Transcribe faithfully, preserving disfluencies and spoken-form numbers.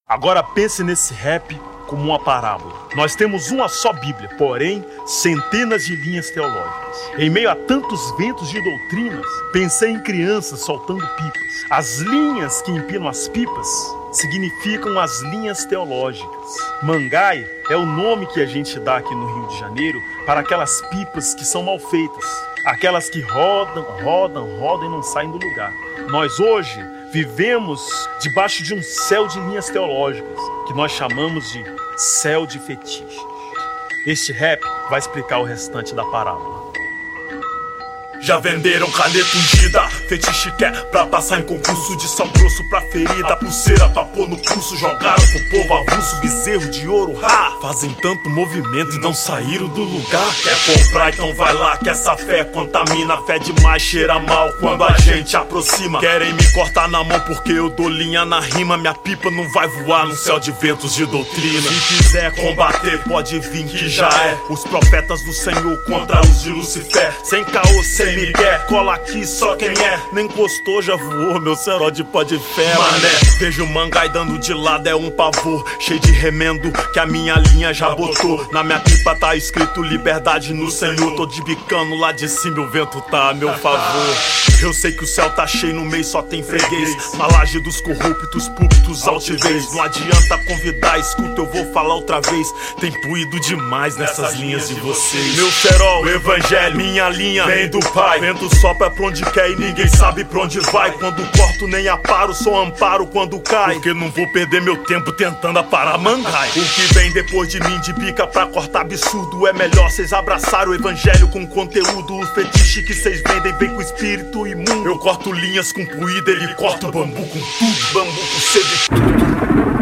Agora pense nesse rap como uma parábola. Nós temos uma só Bíblia, porém centenas de linhas teológicas. Em meio a tantos ventos de doutrinas, pensei em crianças soltando pipas. As linhas que empinam as pipas significam as linhas teológicas. Mangai é o nome que a gente dá aqui no Rio de Janeiro para aquelas pipas que são mal feitas. Aquelas que rodam, rodam, rodam e não saem do lugar. Nós hoje vivemos debaixo de um céu de linhas teológicas, que nós chamamos de céu de fetiches. Este rap vai explicar o restante da parábola. Já venderam caneta ungida, fetiche quer pra passar em concurso. De sal grosso pra ferida, pulseira pra pôr no pulso. Jogaram pro povo avulso, bezerro de ouro, ha! Fazem tanto movimento e não saíram do lugar. Quer comprar, então vai lá, que essa fé contamina. Fé demais, cheira mal quando a gente aproxima. Querem me cortar na mão porque eu dou linha na rima. Minha pipa não vai voar no céu de ventos de doutrina. Se quiser combater, pode vir que já é os profetas do Senhor contra os de Lucifer. Sem caô, sem migué, cola aqui só quem é. Nem encostou, já voou, meu cerol de pó de fé, mané. Vejo o Mangai dando de lado, é um pavor. Cheio de remendo que a minha linha já botou. Na minha pipa tá escrito liberdade no Senhor. Tô de bicano lá de cima, o vento tá a meu favor. Eu sei que o céu tá cheio, no meio só tem freguês. Na laje dos corruptos, púlpitos, altivez. Não adianta convidar, escuta, eu vou falar outra vez. Tem puído demais nessas linhas de vocês. Meu cerol, o evangelho, minha linha vem do Pai. Vento sopra pra onde quer e ninguém sabe pra onde vai. Quando corto nem aparo, sou amparo quando cai. Porque não vou perder meu tempo tentando aparar Mangai. O que vem depois de mim de bica pra cortar absurdo. É melhor cês abraçarem o evangelho com conteúdo. O fetiche que cês vendem vem com espírito imundo. Eu corto linhas com puída, ele corta o bambu com tudo. Bambu com sede.